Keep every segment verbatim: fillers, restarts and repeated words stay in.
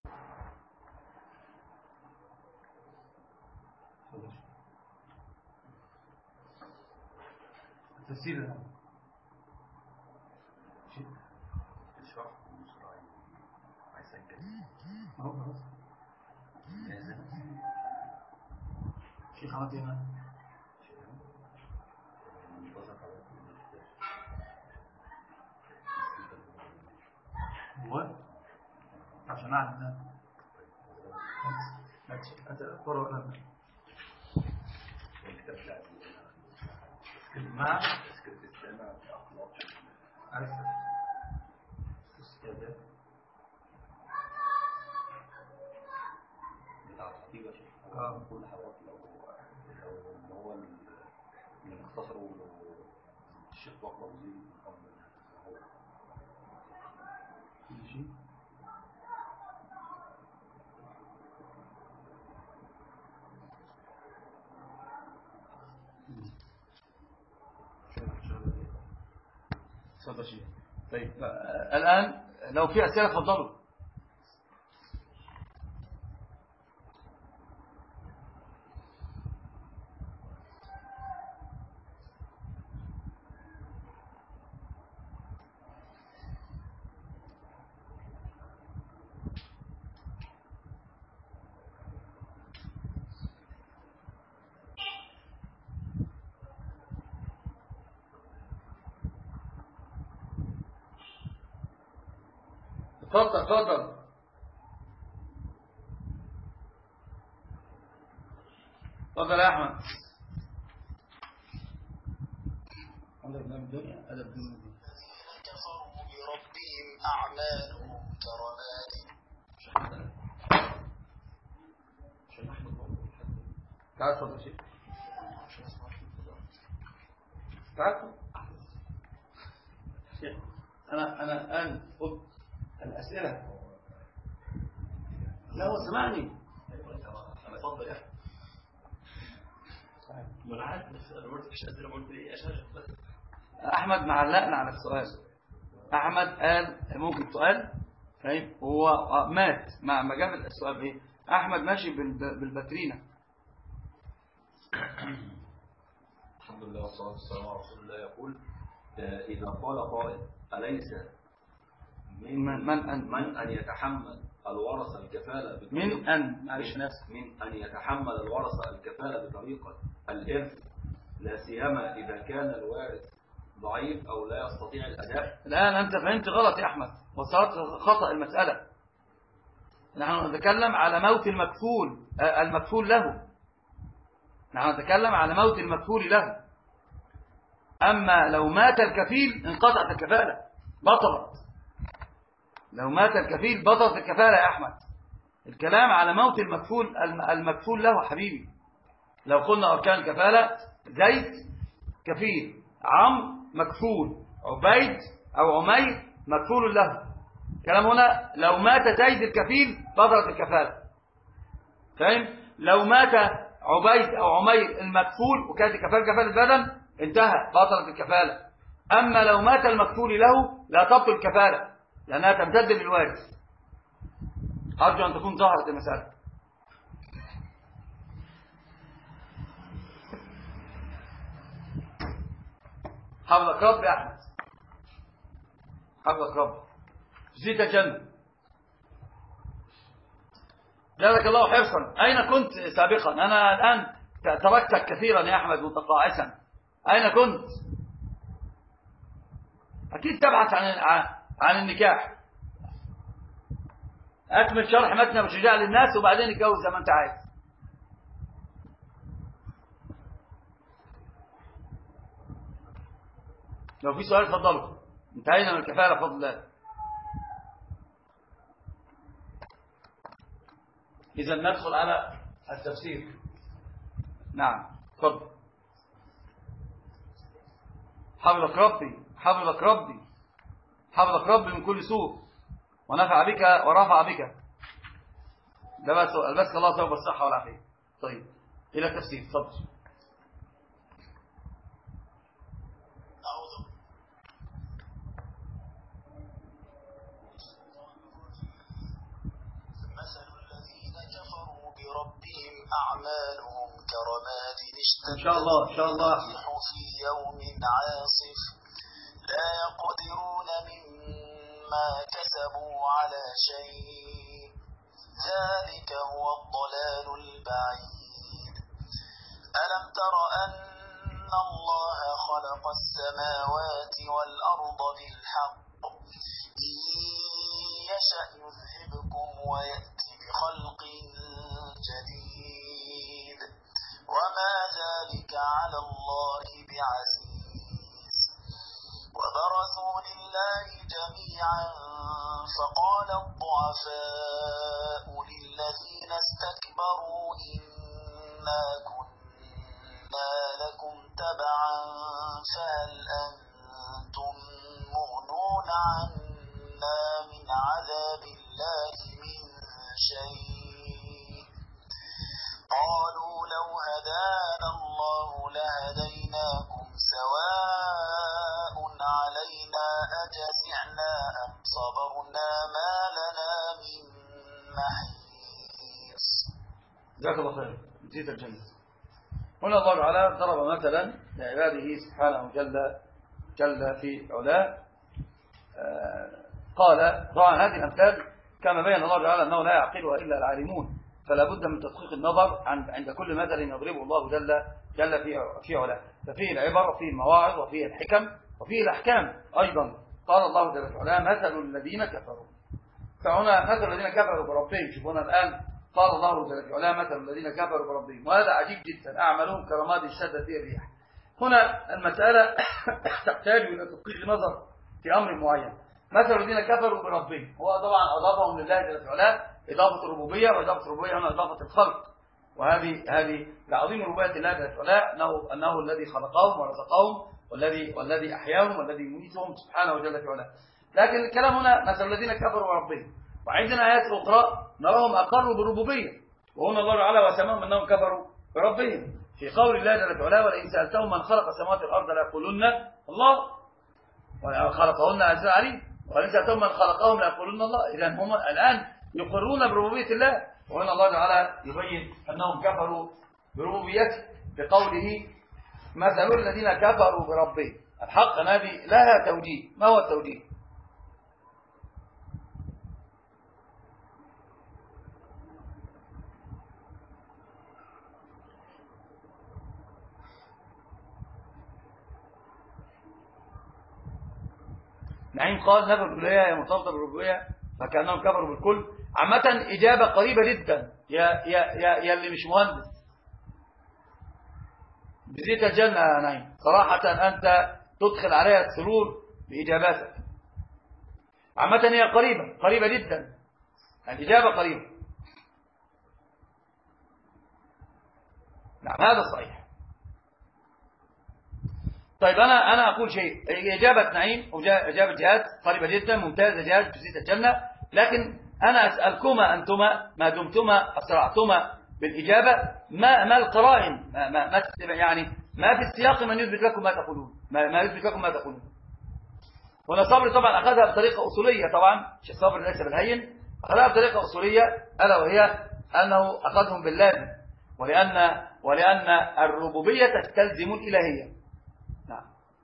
تفسير الشرح المشروعي هيسجل اهو خلاص. شيخ عملت ايه معاه؟ هو عشان اعلم اتذكر ولا مع تذكرة السنة الأخلاق عارف استاذ بتاع الخطيبة شيخ اه كل حضرتك لو لو اللي هو اللي اختصروا الشيخ بكر وزير هو ماشي. تفضل شيخ. طيب الآن لو في أسئلة تفضلوا. تفضل تفضل. تفضل يا أحمد. الذين كفروا بربهم أعمالهم كرماد. تعال تفضل شيخ. تعال. أنا أنا الآن قلت الأسئلة. لا هو سمعني. أنا اتفضل يا أحمد. أنا عارف بس أنا قلت مش أسئلة قلت إيه أشارك بس. أحمد معلقنا على السؤال. أحمد قال ممكن سؤال فاهم هو مات مع ما جاب السؤال إيه. أحمد ماشي بالباترينا. الحمد لله والصلاة والسلام على رسول الله. يقول إذا قال قائل أليس من من أن من أن يتحمل الورثة الكفالة من أن معلش نفس من أن يتحمل الورثة الكفالة بطريقة الإرث لا سيما إذا كان الوارث ضعيف أو لا يستطيع الأداء. الآن أنت فهمت غلط يا أحمد وصارت خطأ المسألة. نحن نتكلم على موت المكفول المكفول له. نحن نتكلم على موت المكفول له. أما لو مات الكفيل انقطعت الكفالة بطلت. لو مات الكفيل بطلت الكفالة يا أحمد. الكلام على موت المكفول المكفول له حبيبي. لو قلنا أركان الكفالة زيد كفيل، عم مكفول، عبيد أو عمير مكفول له. كلام هنا لو مات زيد الكفيل بطلت الكفالة. فاهم؟ لو مات عبيد أو عمير المكفول وكانت الكفالة كفالة بدن انتهى بطلت الكفالة. أما لو مات المكفول له لا تبطل الكفالة لأنها تمتد للوارث. أرجو أن تكون ظهرت المسألة. حفظك رب يا أحمد. حفظك رب. زيد الجنة. جزاك الله حرصا. أين كنت سابقا؟ أنا الآن تركتك كثيرا يا أحمد متقاعسا. أين كنت؟ أكيد تبحث عن عن النكاح. أكمل شرح متن أبو شجاع للناس وبعدين اتجوز زي ما أنت عايز. لو في سؤال اتفضلوا. انتهينا من الكفالة بفضل الله. إذا ندخل على التفسير. نعم تفضل. حفظك ربي حفظك ربي حفظك ربي من كل سوء ونفع بك ورفع بك. ده بس البسك الله ثوب الصحة والعافية. طيب إلى التفسير تفضل. بربهم أعمالهم كرماد إن شاء الله إن شاء الله في يوم عاصف لا يقدرون مما كسبوا على شيء ذلك هو الضلال البعيد ألم تر أن الله خلق السماوات والأرض بالحق إن يشأ يذهبكم ويأتي بخلق جديد وما ذلك على الله بعزيز وبرزوا لله جميعا فقال الضعفاء للذين استكبروا إنا كنا لكم تبعا فهل أنتم مغنون عنا من عذاب الله من شيء قالوا لو هدانا الله لهديناكم سواء علينا أجزعنا أم صبرنا ما لنا من محيص. جزاك الله خير. نسيت الجنة. هنا الله تعالى ضرب مثلا لعباده سبحانه جل جل في علاه. قال طبعا هذه الأمثال كما بين الله تعالى أنه لا يعقلها إلا العالمون، فلا بد من تدقيق النظر عند كل مثل يضربه الله جل جل في في علاه، ففيه العبر وفيه المواعظ وفيه الحكم وفيه الأحكام أيضا. قال الله جل في علاه مثل الذين كفروا، فهنا مثل الذين كفروا بربهم. شوفونا الآن قال الله جل في علاه مثل الذين كفروا بربهم، وهذا عجيب جدا. أعمالهم كرماد اشتدت به الريح. هنا المسألة تحتاج إلى تدقيق نظر في أمر معين. مثل الذين كفروا بربهم هو طبعا أضافهم لله جل في علاه إضافة الربوبية، وإضافة الربوبية هنا إضافة الخلق، وهذه هذه لعظيم ربوبية الله جل في علاه أنه أنه الذي خلقهم ورزقهم والذي والذي أحياهم والذي يميتهم سبحانه جل في علاه. لكن الكلام هنا مثل الذين كفروا بربهم، وعندنا آيات أخرى نراهم أقروا بالربوبية، وهنا الله تعالى وسماهم أنهم كفروا بربهم في قول الله جل في علاه ولئن سألتهم من خلق السماوات والأرض ليقولن الله خلقهن عزيز عليم، ولئن سألتهم من خلقهم ليقولن الله. إذا هم الآن يقرون بربوبية الله، وهنا الله تعالى يبين أنهم كفروا بربوبيته بقوله مثل الذين كفروا بربهم. الحق هذه لها توجيه. ما هو التوجيه؟ نعيم قال نفى الربوبية هي مرتبطة بالربوبية فكأنهم كفروا بالكل. عامة إجابة قريبة جدا يا يا يا يا اللي مش مهندس بزيت الجنة يا نعيم. صراحة أنت تدخل عليها السرور بإجاباتك. عامة هي قريبة قريبة جدا، الإجابة قريبة. نعم هذا صحيح. طيب أنا أنا أقول شيء. إجابة نعيم وإجابة جهاد قريبة جدا ممتازة جهاد بزيت الجنة، لكن أنا أسألكما أنتما ما دمتما أسرعتما بالإجابة ما ما القرائن ما ما ما يعني ما في السياق من يثبت لكم ما تقولون ما, ما يثبت لكم ما تقولون. هنا صبري طبعا أخذها بطريقة أصولية، طبعا الصبر ليس بالهين، أخذها بطريقة أصولية ألا وهي أنه أخذهم باللازم، ولأن ولأن الربوبية تستلزم الإلهية. نعم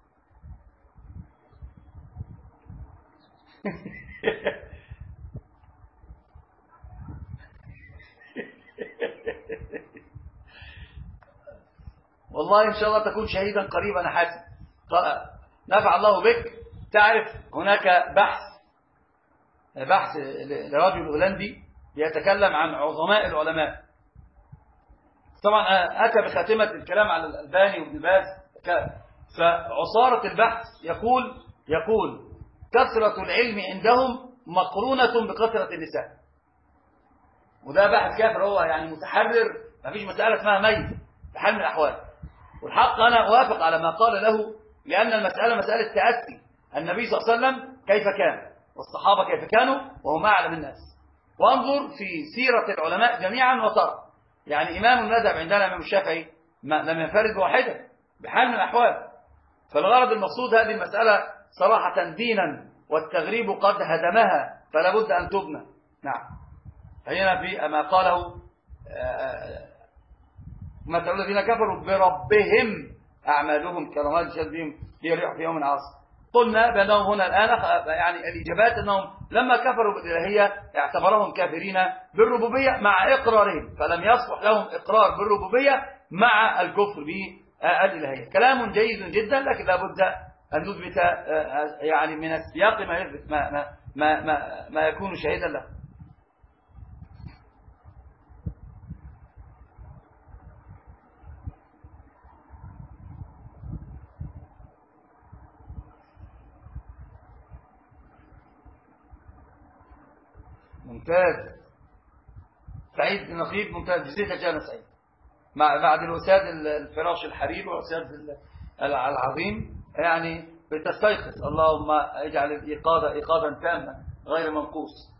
والله إن شاء الله تكون شهيدا قريبا حسن. نفع الله بك. تعرف هناك بحث بحث لرجل هولندي يتكلم عن عظماء العلماء. طبعا أتى بخاتمة الكلام على الألباني وابن باز. فعصارة البحث يقول يقول كثرة العلم عندهم مقرونة بكثرة النساء. وده بحث كافر، هو يعني متحرر، ما فيش مسألة اسمها ميت بحال من الأحوال. والحق أنا أوافق على ما قال له، لأن المسألة مسألة تأسي. النبي صلى الله عليه وسلم كيف كان والصحابة كيف كانوا وهم أعلم الناس. وانظر في سيرة العلماء جميعا وترى يعني إمام المذهب عندنا إمام الشافعي لم ينفرد واحدة بحال من الأحوال. فالغرض المقصود هذه المسألة صراحة دينا، والتغريب قد هدمها فلا بد أن تبنى. نعم هنا في ما قاله مثل الذين كفروا بربهم أعمالهم كرماد اشتدت بهم هي ريح في يوم عاصف. قلنا بأنهم هنا الآن يعني الإجابات أنهم لما كفروا بالإلهية اعتبرهم كافرين بالربوبية مع إقرارهم، فلم يصلح لهم إقرار بالربوبية مع الكفر بالإلهية. كلام جيد جدا، لكن لابد أن نثبت يعني من السياق ما يثبت ما, ما, ما, ما, ما يكون شهيدا له. ممتاز. سعيد بن نقيب ممتاز. جزيك جانا سعيد. مع بعد الوساد الفراش الحرير والوساد العظيم يعني بتستيقظ. اللهم اجعل الإيقاظة إيقاظا تاما غير منقوص.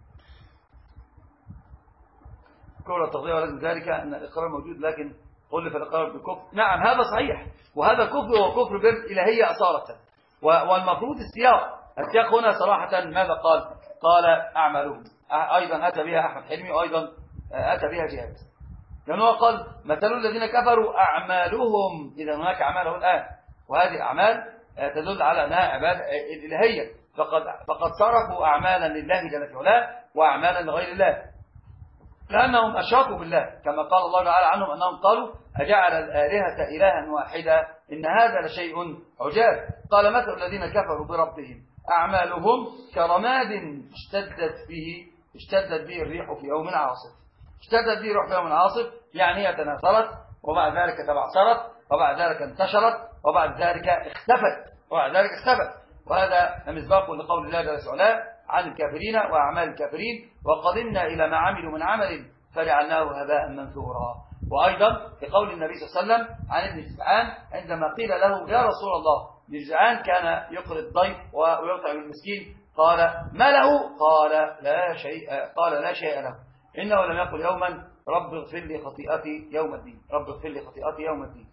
كل التغذية ولازم ذلك أن الإقرار موجود، لكن قل في الإقرار بالكفر. نعم هذا صحيح، وهذا الكفر هو كفر بالإلهية أصالة. والمفروض السياق السياق هنا صراحة ماذا قال؟ قال أعمالهم. أيضا أتى بها أحمد حلمي، وأيضا أتى بها جهاد، لأنه قال مثل الذين كفروا أعمالهم. إذا هناك أعماله الآن، وهذه أعمال تدل على أنها عبادة إلهية، فقد فقد صرفوا أعمالا لله جل وعلا وأعمالا لغير الله، لأنهم أشركوا بالله، كما قال الله تعالى عنهم أنهم قالوا أجعل الآلهة إلها واحدا إن هذا لشيء عجاب. قال مثل الذين كفروا بربهم أعمالهم كرماد اشتدت به اشتدت به الريح في يوم عاصف. اشتدت به الريح في يوم عاصف يعني هي تناثرت، وبعد ذلك تبعثرت، وبعد ذلك انتشرت، وبعد ذلك اختفت وبعد ذلك اختفت. وهذا مصداق لقول الله جل وعلا عن الكافرين وأعمال الكافرين وقدمنا إلى ما عملوا من عمل فجعلناه هباء منثورا. وأيضا في قول النبي صلى الله عليه وسلم عن ابن جدعان عندما قيل له يا رسول الله، ابن جدعان كان يقري الضيف ويطعم المسكين، قال ما له؟ قال لا شيء قال لا شيء له، إنه لم يقل يوما رب اغفر لي خطيئتي يوم الدين، رب اغفر لي خطيئتي يوم الدين.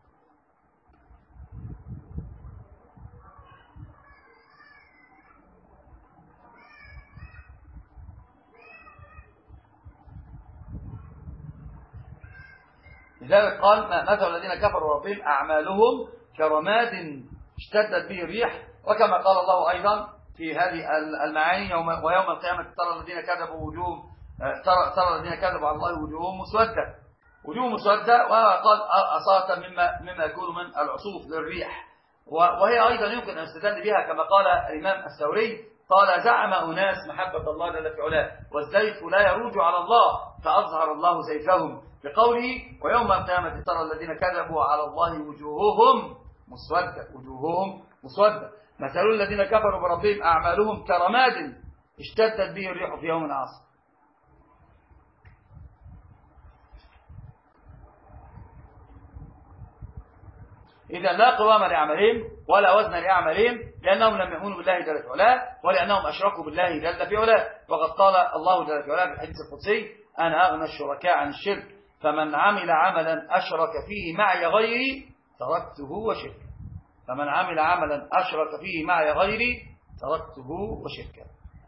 لذلك قال مثل الذين كفروا ربهم أعمالهم كرماد اشتدت به الريح. وكما قال الله أيضا في هذه المعاني يوم ويوم القيامة ترى الذين كذبوا وجوههم ترى, ترى الذين كذبوا على الله وجوههم مسودة وجوه مسودة. وقال أصالة مما مما يكون من العصوف للريح، وهي أيضا يمكن أن يستدل بها كما قال الإمام الثوري قال زعم أناس محبة الله جل وعلا والزيف لا يروج على الله فأظهر الله زيفهم، بقوله ويوم القيامة ترى الذين كذبوا على الله وجوههم مسودة وجوههم مسودة. مثل الذين كفروا بربهم أعمالهم كرماد اشتدت به الريح في يوم عاصف. إذا لا قوام لأعمالهم ولا وزن لأعمالهم، لأنهم لم يؤمنوا بالله جل وعلا ولأنهم أشركوا بالله جل وعلا. وقد قال الله جل وعلا في الحديث القدسي أنا أغنى الشركاء عن الشرك فمن عمل عملا أشرك فيه معي غيري تركته وشركه. فمن عمل عملا أشرك فيه معي غيري تركته وشركه.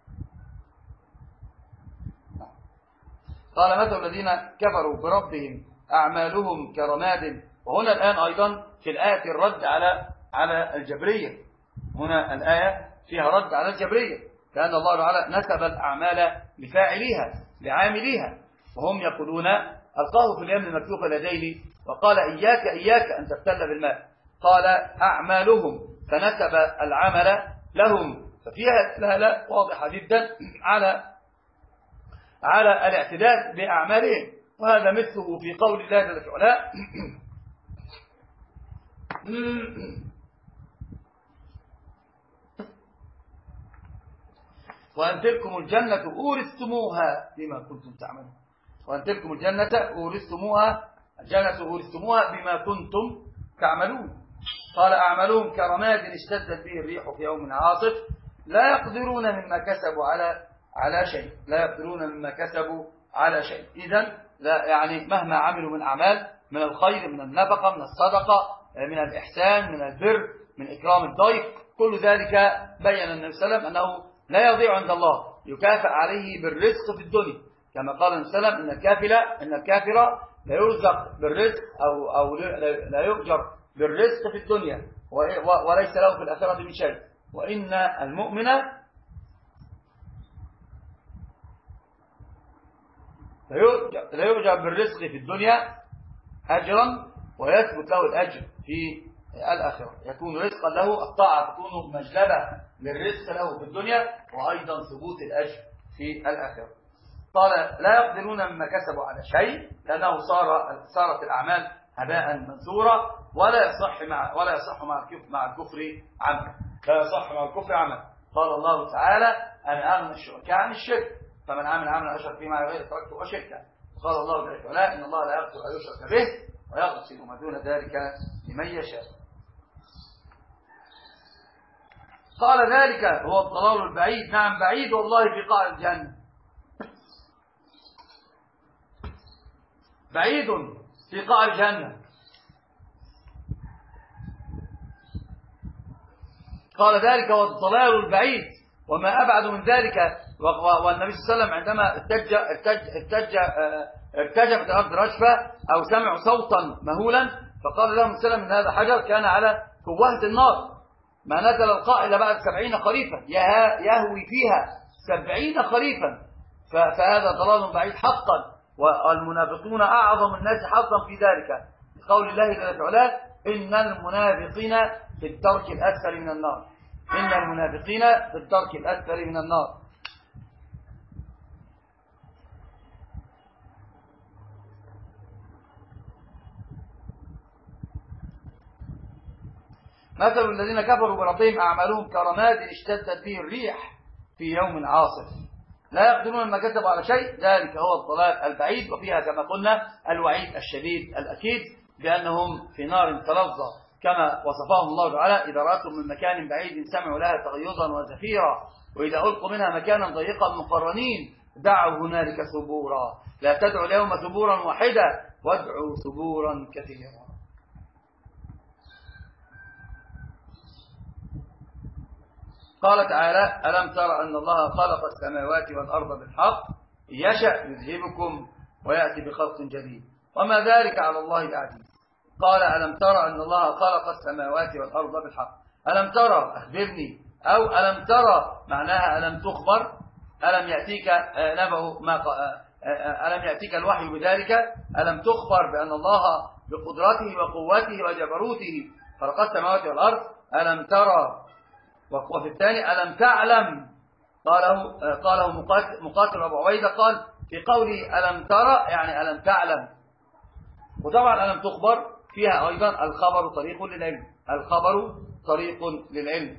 قال مثل الذين كفروا بربهم أعمالهم كرماد. وهنا الآن أيضا في الآية الرد على على الجبرية. هنا الآية فيها رد على الجبرية، لأن الله تعالى نسب الأعمال لفاعليها لعامليها، وهم يقولون ألقاه في اليم مكتوفا لديه وقال إياك إياك أن تبتل بالماء. قال أعمالهم فنسب العمل لهم، ففيها دلالة واضحة جدا على على الاعتداد بأعمالهم. وهذا مثله في قول الله جل وعلا وأن تلكم الجنة أورثتموها بما كنتم تعملون. وأن تلكم الجنة أورثتموها الجنة أورثتموها بما كنتم تعملون. قال أعملهم كرماد اشتدت به الريح في يوم عاصف لا يقدرون مما كسبوا على على شيء لا يقدرون مما كسبوا على شيء. إذن لا يعني مهما عملوا من أعمال من الخير من النفقة من الصدقة من الإحسان من البر من إكرام الضيف، كل ذلك بين النبي صلى الله عليه وسلم أنه لا يضيع عند الله، يكافئ عليه بالرزق في الدنيا كما قال النبي صلى الله عليه وسلم إن الكافر إن الكافر لا يرزق بالرزق أو أو لا يؤجر بالرزق في الدنيا وليس له في الآخرة من شيء، وإن المؤمن لا يؤجر بالرزق في الدنيا أجرا ويثبت له الأجر في الآخرة، يكون رزقا له، الطاعة تكون مجلبة للرزق له في الدنيا وأيضا ثبوت الأجر في الآخرة. قال لا يقدرون مما كسبوا على شيء لأنه صار صارت الأعمال هباء منثورا ولا يصح مع ولا يصح مع الكفر مع الكفر عمل لا يصح مع الكفر عمل. قال الله تعالى أنا أغنى الشركاء عن الشرك فمن عمل عملا أشرك فيه معي غير تركته وشركا. قال الله جل وعلا إن الله لا يغفر أن يشرك به ويغفر ما دون ذلك لمن يشاء. قال ذلك هو الضلال البعيد. نعم بعيد والله في قاع الجنة، بعيد في قاع الجنة. قال ذلك هو الضلال البعيد وما أبعد من ذلك. والنبي صلى الله عليه وسلم عندما ارتج ارتج ارتجفت الأرض رجفة أو سمعوا صوتا مهولا فقال لهم صلى الله عليه وسلم إن هذا حجر كان على كوهة النار ما نزل القاء إلا بعد سبعين خريفا يهوي فيها سبعين خريفا، فهذا ضلال بعيد حقا. والمنافقون أعظم الناس حظا في ذلك قول الله جل وعلا إن المنافقين في الدرك الأسفل من النار، إن المنافقين في الدرك الأسفل من النار. مثل الذين كفروا بربهم أعمالهم كرماد اشتدت به الريح في يوم عاصف لا يقدرون ما كسبوا على شيء ذلك هو الضلال البعيد. وفيها كما قلنا الوعيد الشديد الأكيد بأنهم في نار تلظى كما وصفهم الله تعالى إذا رأتهم من مكان بعيد سمعوا لها تغيظا وزفيرا وإذا ألقوا منها مكانا ضيقا مقرنين دعوا هنالك ثبورا لا تدعوا اليوم ثبورا واحدا وادعوا ثبورا كثيرا. قال تعالى ألم تر أن الله خلق السماوات والأرض بالحق يشأ يذهبكم ويأتي بخلق جديد وما ذلك على الله بعزيز. قال ألم تر أن الله خلق السماوات والأرض بالحق ألم ترى أخبرني أو ألم ترى معناها ألم تخبر ألم يأتيك نبأ ما ألم يأتيك الوحي بذلك ألم تخبر بأن الله بقدرته وقوته وجبروته خلق السماوات والأرض ألم ترى. وفي الثاني ألم تعلم قاله قاله مقاتل أبو عبيدة قال في قوله ألم ترى يعني ألم تعلم. وطبعا ألم تخبر فيها أيضا الخبر طريق للعلم الخبر طريق للعلم.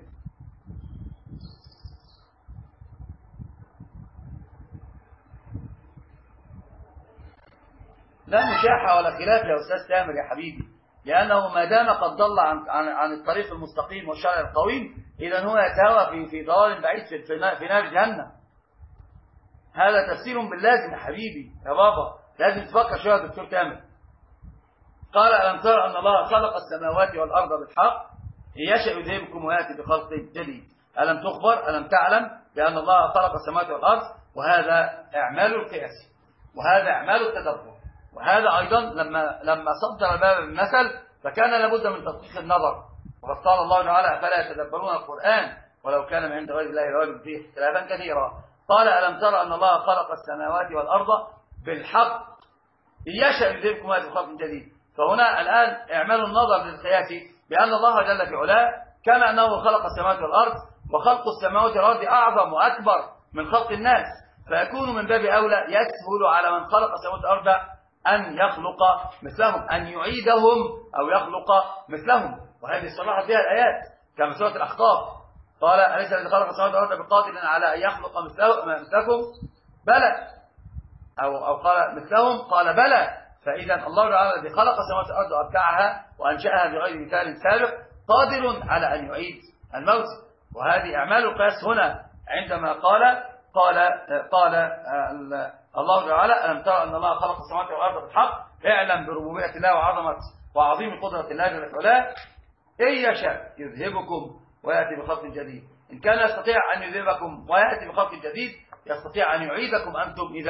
لا مشاحة ولا خلاف يا أستاذ تامر يا حبيبي لأنه ما دام قد ضل عن عن عن الطريق المستقيم والشرع القويم إذا هو يتهوى في في ضلال بعيد في في نار جهنم. هذا تفسير باللازم يا حبيبي يا بابا لازم تفكر شوية يا دكتور تامر. قال ألم ترى أن الله خلق السماوات والأرض بالحق يشأ يذهبكم ويأتي بخلق جديد. ألم تخبر ألم تعلم بأن الله خلق السماوات والأرض وهذا إعمال القياس وهذا إعمال التدبر وهذا أيضا لما لما صدر باب المثل فكان لابد من تدقيق النظر. وقد قال الله تعالى فلا يتدبرون القرآن ولو كان من عند غير الله لوجدوا فيه اختلافا كثيرا. قال ألم ترى أن الله خلق السماوات والأرض بالحق يشأ يذهبكم ويأتي بخلق جديد. فهنا الآن اعملوا النظر للقياس بأن الله جل في علاه كما أنه خلق السماوات والأرض وخلق السماوات والأرض أعظم وأكبر من خلق الناس فيكون من باب أولى يسهل على من خلق السماوات والأرض أن يخلق مثلهم أن يعيدهم أو يخلق مثلهم. وهذه صرحت بها الآيات كما سورة الأحقاف قال أليس الذي خلق السماوات والأرض بقادر على أن يخلق مثلكم بلى أو أو قال مثلهم قال بلى. فإذا الله تعالى الذي خلق السماوات والأرض وأبدعها وأنشأها بغير مثال سابق قادر على أن يعيد الموت. وهذه أعمال القياس هنا عندما قال قال قال الله تعالى ألم ترى أن الله خلق السماوات والأرض بالحق اعلم بربوبية الله وعظمة وعظيم قدرة الله جل وعلا إن يشاء يذهبكم ويأتي بخلق جديد. إن كان يستطيع أن يذهبكم ويأتي بخلق جديد يستطيع أن يعيدكم أنتم إذا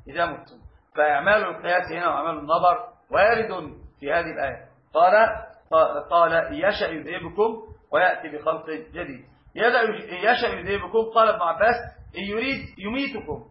إذا متم. فإعمال القياس هنا وإعمال النظر وارد في هذه الآية. قال قال يشأ يذهبكم ويأتي بخلق جديد. يشأ يذهبكم، قال ابن عباس إن يريد يميتكم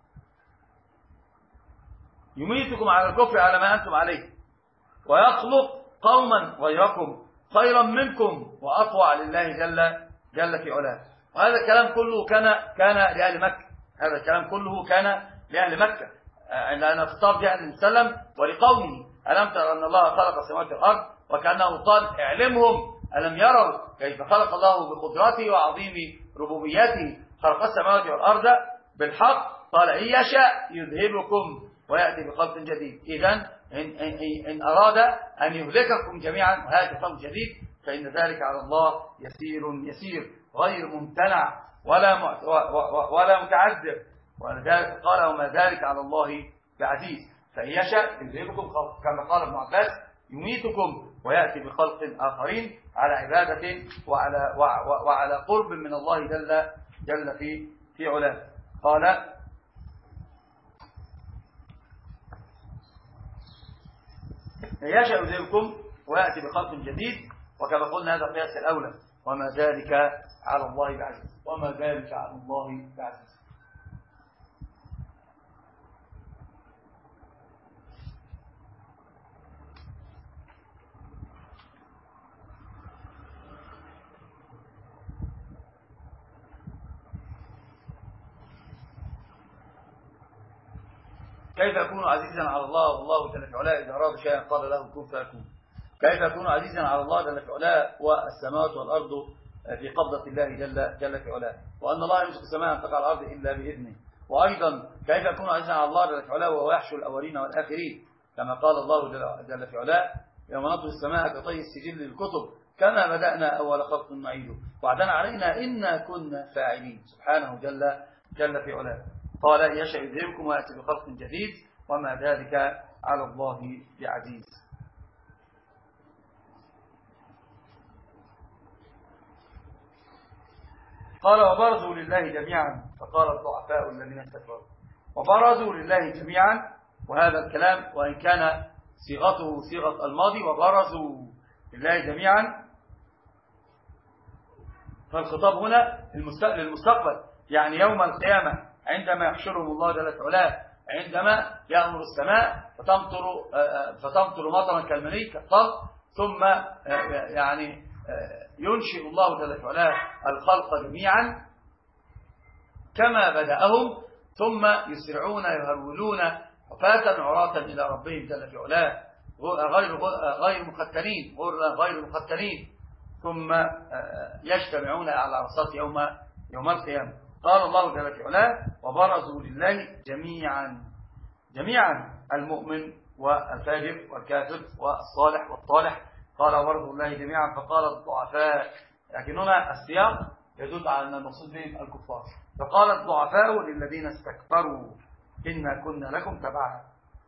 يميتكم على الكفر على ما أنتم عليه، ويخلق قوما غيركم خيرا منكم وأطوع لله جل جل في علاه. وهذا الكلام كله كان كان لأهل مكة. هذا الكلام كله كان لأهل مكة، لأن خطاب جاء النبي صلى الله عليه وسلم ولقومه: ألم تر أن الله خلق السماوات والأرض؟ وكأنه قال: اعلمهم ألم يروا كيف خلق الله بقدرته وعظيم ربوبيته خلق السماوات والأرض بالحق. قال: إن يشاء يذهبكم ويأتي بخلق جديد. إذن إن, إن, إن أراد أن يهلككم جميعا ويأتي بخلق جديد فإن ذلك على الله يسير يسير غير ممتنع ولا ولا متعذر. ولذلك قال: وما ذلك على الله بعزيز. فإن يشاء يذهبكم كما قال ابن عباس يميتكم ويأتي بخلق آخرين على عبادة وعلى وعلى قرب من الله جل جل في في علاه. قال: يشاء يذهبكم ويأتي بخلق جديد. وكما قلنا هذا القياس الأولى. وما ذلك على الله بعزيز. وما ذلك على الله بعزيز. كيف يكون عزيزا على الله والله جل في علاه إذا أراد شيئا قال له كن فيكون؟ كيف يكون عزيزا على الله جل في علاه والسماوات والأرض في قبضة الله جل جل في علاه، وأن الله يمسك السماء أن تقع على الأرض إلا بإذنه؟ وأيضا كيف يكون عزيزا على الله جل في علاه وهو يحشو الأولين والآخرين، كما قال الله جل في علاه: يوم نطوي السماء كطي السجل للكتب كما بدأنا أول خلق نعيده وعدنا علينا إنا كنا فاعلين. سبحانه جل جل في علاه. قال: يشاء يذهبكم ويأتي بخلق جديد وما ذلك على الله بعزيز. قال: وبرزوا لله جميعا فقال الضعفاء الذين استكبروا. وبرزوا لله جميعا، وهذا الكلام وإن كان صيغته صيغة الماضي وبرزوا لله جميعا، فالخطاب هنا للمستقبل، يعني يوم القيامة عندما يحشرهم الله جل وعلا، عندما يأمر السماء فتمطر فتمطر مطرا كالمني كالطل، ثم يعني ينشئ الله جل وعلا الخلق جميعا كما بدأهم، ثم يسرعون يهرولون حفاة عراة إلى ربهم جل وعلا غير غير مختنين غير مختنين ثم يجتمعون على عرصات يوم يوم القيامة. قال الله جل وعلا: وبرزوا لله جميعا جميعا المؤمن والفاجر والكافر والصالح والطالح. قال: وبرزوا لله جميعا فقال الضعفاء، لكن هنا السياق يدل على أن المقصود بهم الكفار. فقال الضعفاء للذين استكبروا إنا كنا لكم تبعا.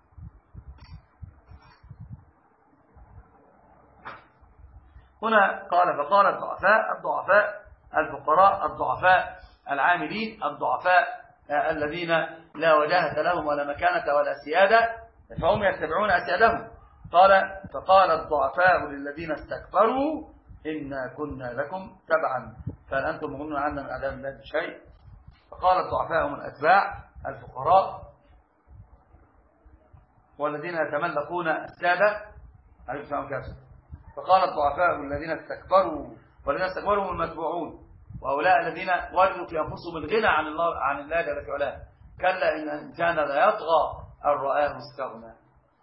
هنا قال: فقال الضعفاء الضعفاء الفقراء الضعفاء العاملين الضعفاء الذين لا وجاهة لهم ولا مكانة ولا سيادة، فهم يتبعون أسيادهم. قال: فقال الضعفاء للذين استكبروا إنا كنا لكم تبعا فهل أنتم مغنون عنا من عذاب الله بشيء؟ فقال الضعفاء هم الأتباع الفقراء والذين يتملكون السادة. فقال الضعفاء الذين استكبروا والذين استكبروا هم المتبوعون، وهؤلاء الذين وجدوا في أنفسهم الغنى عن الله عن الله جل وعلا. كلا إن الإنسان لا يطغى أن رآه استغنى.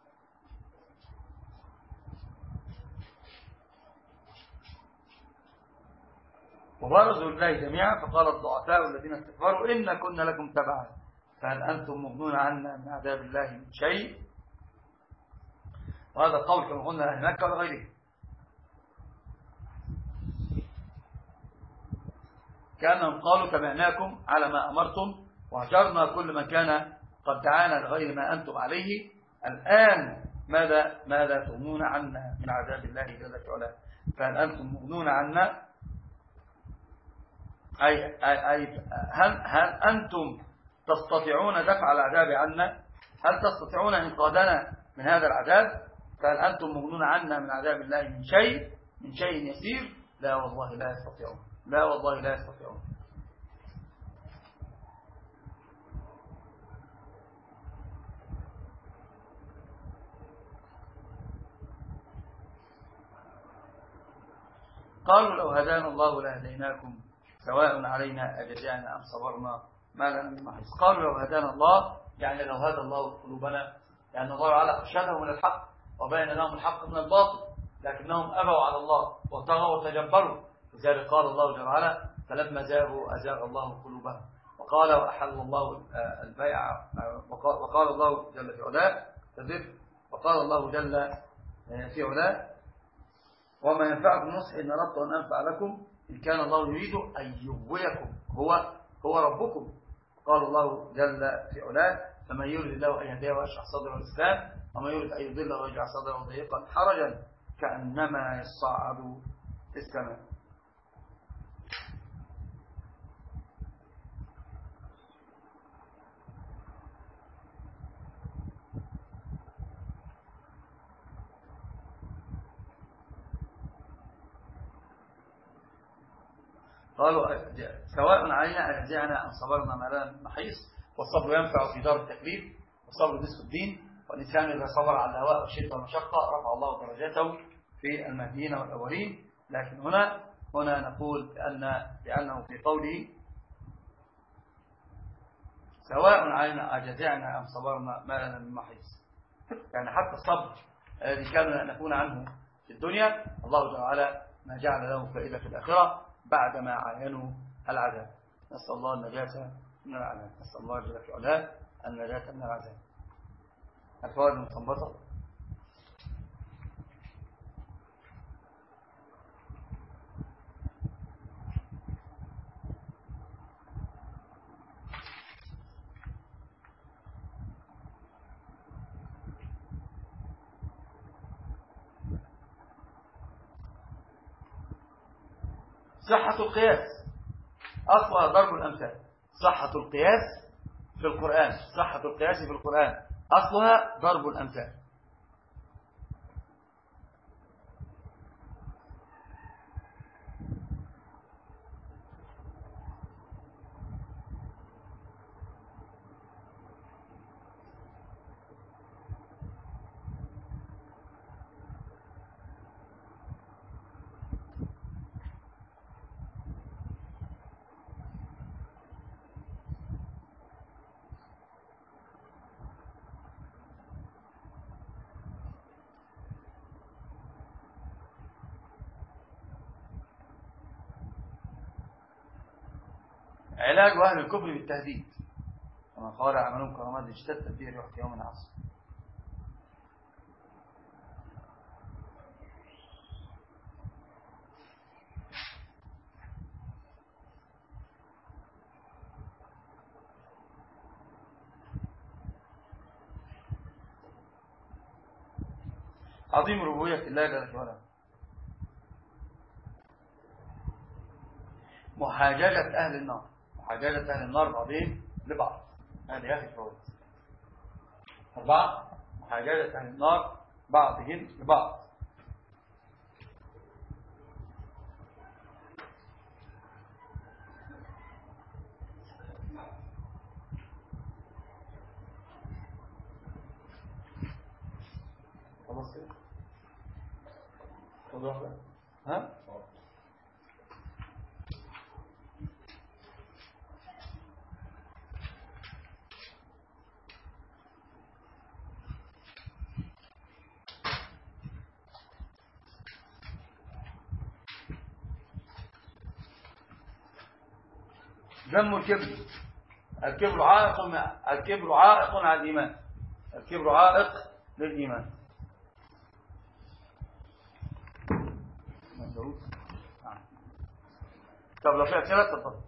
وبرزوا لله جميعا فقال الضعفاء الذين استكبروا إنا كنا لكم تبعا فهل أنتم مغنون عنا من عذاب الله من شيء؟ وهذا القول كما قلنا أهل مكة وغيره. كأنهم قالوا: تبعناكم على ما أمرتم وهجرنا كل من كان قد دعانا لغير ما أنتم عليه، الآن ماذا ماذا تغنون عنا من عذاب الله جل وعلا؟ فهل أنتم مغنون عنا أي, أي, أي هل, هل أنتم تستطيعون دفع العذاب عنا؟ هل تستطيعون إنقاذنا من هذا العذاب؟ فهل أنتم مغنون عنا من عذاب الله من شيء من شيء يسير؟ لا والله لا يستطيعون، لا والله لا يستطيعون. قالوا لو هدانا الله لهديناكم سواء علينا أجزعنا أم صبرنا ما لنا من محيص. قالوا لو هدانا الله يعني لو هدى الله قلوبنا، يعني الله تعالى أرشدهم من الحق وبين لهم الحق من الباطل، لكنهم أبوا على الله وطغوا وتجبروا. لذلك قال الله جل وعلا فلما زاغوا أزاغ الله قلوبهم. وقال وأحل الله البيع، وقال الله جل في علاه وقال الله جل في علاه وما ينفعكم نصح إن أردت أن أنفع لكم إن كان الله يريد أن يغويكم هو هو ربكم. قال الله جل في علاه فمن يريد الله أن يهديه ويشرح صدره الإسلام ومن يريد أن يضله ويجعل صدره ضيقا حرجا كأنما يصعد في السماء. قالوا سواء علينا أجزعنا أم صبرنا ما لنا من محيص. والصبر ينفع في دار التكليف، والصبر نصف الدين، والإنسان إذا صبر على الهواء والشدة والمشقة رفع الله درجاته في المهديين والأولين. لكن هنا هنا نقول بأن لأنه في قوله سواء علينا أجزعنا أم صبرنا ما لنا من محيص، يعني حتى الصبر الذي كان نكون عنه في الدنيا الله تعالى ما جعل له فائدة في الآخرة بعدما عاينوا العذاب. نسأل الله النجاة من العذاب، نسأل الله جل في علاه النجاة من العذاب. الفوائد المستنبطة: صحة القياس أصلها ضرب الأمثال. صحة القياس في القرآن صحة القياس في القرآن أصلها ضرب الأمثال. علاج أهل الكفر بالتهديد، ومن قال عملهم كرماد اشتدت به ريح يوم عصر. عظيم ربوبية الله جل وعلا. محاججة أهل النار، محاججة أهل النار بعضهم لبعض. هذه آخر الفوائد. أربعة: محاججة أهل النار بعضهم لبعض. خلاص كده؟ خد واحدة. ها؟ ذم الكبر. الكبر عائق الكبر عائق على الإيمان. الكبر عائق للإيمان. طب لو في أسئلة تفضل.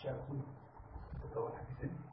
شاء الله تطور حاجة ثانية.